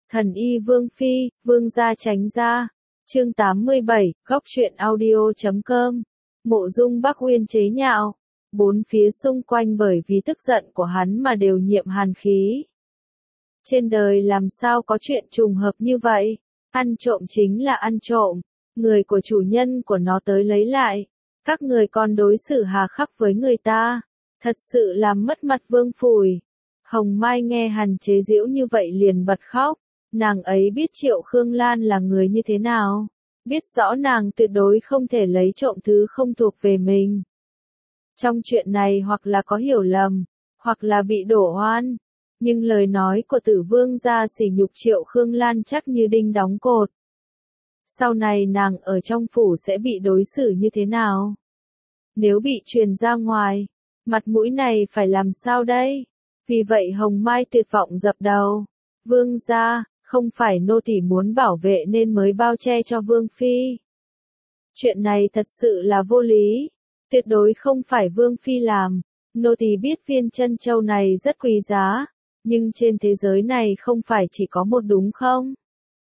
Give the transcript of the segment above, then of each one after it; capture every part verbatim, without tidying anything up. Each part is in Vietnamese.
Thần y Vương Phi, Vương gia tránh ra. Chương tám mươi bảy, góc truyện audio chấm com. Mộ Dung Bắc Uyên chế nhạo. Bốn phía xung quanh bởi vì tức giận của hắn mà đều nhiễm hàn khí. Trên đời làm sao có chuyện trùng hợp như vậy? Ăn trộm chính là ăn trộm. Người của chủ nhân của nó tới lấy lại. Các người còn đối xử hà khắc với người ta. Thật sự làm mất mặt Vương Phùi. Hồng Mai nghe hắn chế giễu như vậy liền bật khóc. Nàng ấy biết Triệu Khương Lan là người như thế nào. Biết rõ nàng tuyệt đối không thể lấy trộm thứ không thuộc về mình. Trong chuyện này hoặc là có hiểu lầm, hoặc là bị đổ oan. Nhưng lời nói của Tử Vương gia sỉ nhục Triệu Khương Lan chắc như đinh đóng cột. Sau này nàng ở trong phủ sẽ bị đối xử như thế nào? Nếu bị truyền ra ngoài, mặt mũi này phải làm sao đây? Vì vậy Hồng Mai tuyệt vọng dập đầu. Vương gia, không phải nô tỳ muốn bảo vệ nên mới bao che cho Vương Phi. Chuyện này thật sự là vô lý. Tuyệt đối không phải Vương Phi làm. Nô tỳ biết viên chân châu này rất quý giá. Nhưng trên thế giới này không phải chỉ có một đúng không?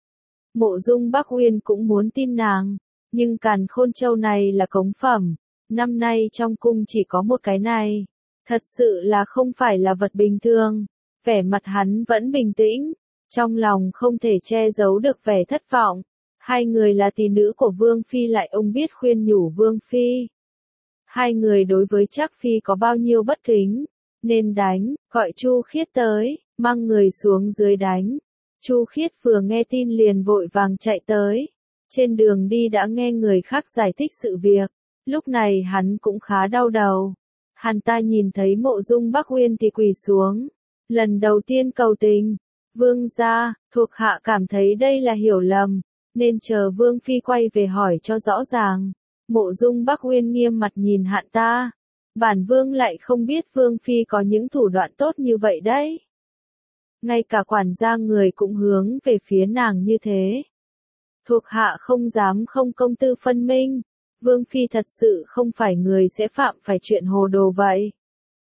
Mộ Dung Bắc Uyên cũng muốn tin nàng. Nhưng càn khôn châu này là cống phẩm. Năm nay trong cung chỉ có một cái này. Thật sự là không phải là vật bình thường. Vẻ mặt hắn vẫn bình tĩnh. Trong lòng không thể che giấu được vẻ thất vọng. Hai người là tỷ nữ của Vương Phi lại ông biết khuyên nhủ Vương Phi. Hai người đối với Trác Phi có bao nhiêu bất kính. Nên đánh, gọi Chu Khiết tới, mang người xuống dưới đánh. Chu Khiết vừa nghe tin liền vội vàng chạy tới. Trên đường đi đã nghe người khác giải thích sự việc. Lúc này hắn cũng khá đau đầu. Hắn ta nhìn thấy Mộ Dung Bắc Uyên thì quỳ xuống. Lần đầu tiên cầu tình. Vương gia, thuộc hạ cảm thấy đây là hiểu lầm, nên chờ Vương Phi quay về hỏi cho rõ ràng. Mộ Dung Bắc Uyên nghiêm mặt nhìn hắn ta. Bản Vương lại không biết Vương Phi có những thủ đoạn tốt như vậy đấy. Ngay cả quản gia người cũng hướng về phía nàng như thế. Thuộc hạ không dám không công tư phân minh. Vương Phi thật sự không phải người sẽ phạm phải chuyện hồ đồ vậy.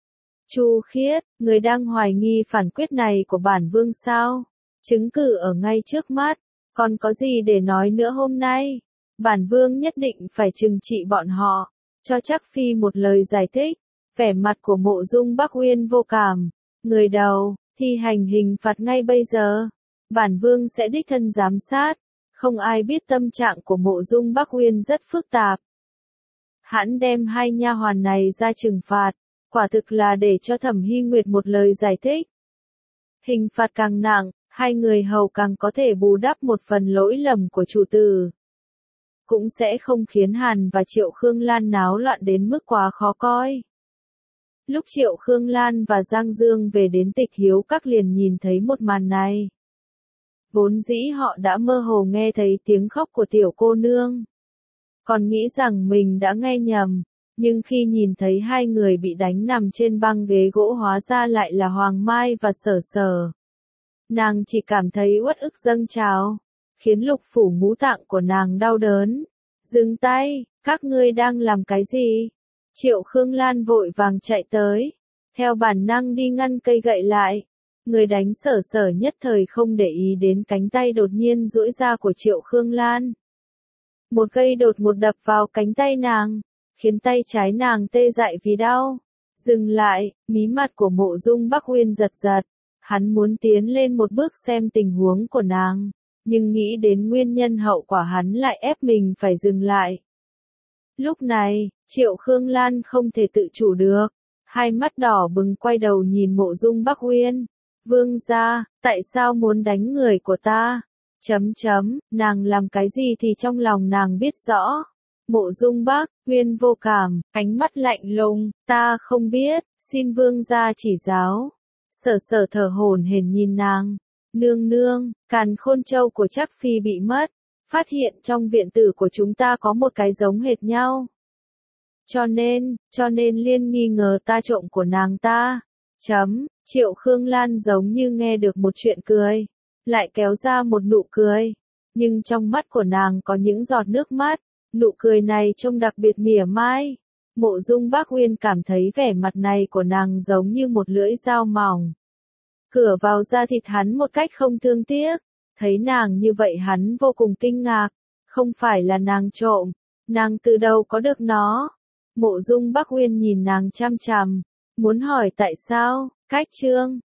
Chu Khiết, người đang hoài nghi phản quyết này của bản Vương sao? Chứng cứ ở ngay trước mắt, còn có gì để nói nữa hôm nay? Bản Vương nhất định phải trừng trị bọn họ, cho Trác Phi một lời giải thích. Vẻ mặt của Mộ Dung Bắc Uyên vô cảm. Người đầu, thi hành hình phạt ngay bây giờ. Bản Vương sẽ đích thân giám sát. Không ai biết tâm trạng của Mộ Dung Bắc Uyên rất phức tạp. Hắn đem hai nha hoàn này ra trừng phạt. Quả thực là để cho Thẩm Hy Nguyệt một lời giải thích. Hình phạt càng nặng, hai người hầu càng có thể bù đắp một phần lỗi lầm của chủ tử. Cũng sẽ không khiến Hàn và Triệu Khương Lan náo loạn đến mức quá khó coi. Lúc Triệu Khương Lan và Giang Dương về đến Tịch Hiếu Các liền nhìn thấy một màn này. Vốn dĩ họ đã mơ hồ nghe thấy tiếng khóc của tiểu cô nương. Còn nghĩ rằng mình đã nghe nhầm. Nhưng khi nhìn thấy hai người bị đánh nằm trên băng ghế gỗ hóa ra lại là Hoàng Mai và Sở Sở. Nàng chỉ cảm thấy uất ức dâng trào, khiến lục phủ ngũ tạng của nàng đau đớn. Dừng tay, các ngươi đang làm cái gì? Triệu Khương Lan vội vàng chạy tới, theo bản năng đi ngăn cây gậy lại. Người đánh Sở Sở nhất thời không để ý đến cánh tay đột nhiên duỗi ra của Triệu Khương Lan. Một cây đột ngột đập vào cánh tay nàng. Khiến tay trái nàng tê dại vì đau. Dừng lại, mí mặt của Mộ Dung Bắc Uyên giật giật. Hắn muốn tiến lên một bước xem tình huống của nàng. Nhưng nghĩ đến nguyên nhân hậu quả hắn lại ép mình phải dừng lại. Lúc này, Triệu Khương Lan không thể tự chủ được. Hai mắt đỏ bừng quay đầu nhìn Mộ Dung Bắc Uyên. Vương gia, tại sao muốn đánh người của ta? Chấm chấm, nàng làm cái gì thì trong lòng nàng biết rõ. Mộ Dung Bắc Uyên vô cảm, ánh mắt lạnh lùng, ta không biết, xin vương gia chỉ giáo. Sở Sở thở hổn hển nhìn nàng. Nương nương, càn khôn châu của Trác Phi bị mất. Phát hiện trong viện tử của chúng ta có một cái giống hệt nhau. Cho nên, cho nên liên nghi ngờ ta trộm của nàng ta. Chấm, Triệu Khương Lan giống như nghe được một chuyện cười. Lại kéo ra một nụ cười. Nhưng trong mắt của nàng có những giọt nước mắt. Nụ cười này trông đặc biệt mỉa mai. Mộ Dung Bắc Uyên cảm thấy vẻ mặt này của nàng giống như một lưỡi dao mỏng. Cửa vào da thịt hắn một cách không thương tiếc. Thấy nàng như vậy hắn vô cùng kinh ngạc, không phải là nàng trộm, nàng từ đâu có được nó. Mộ Dung Bắc Uyên nhìn nàng chăm chằm, muốn hỏi tại sao, cách chương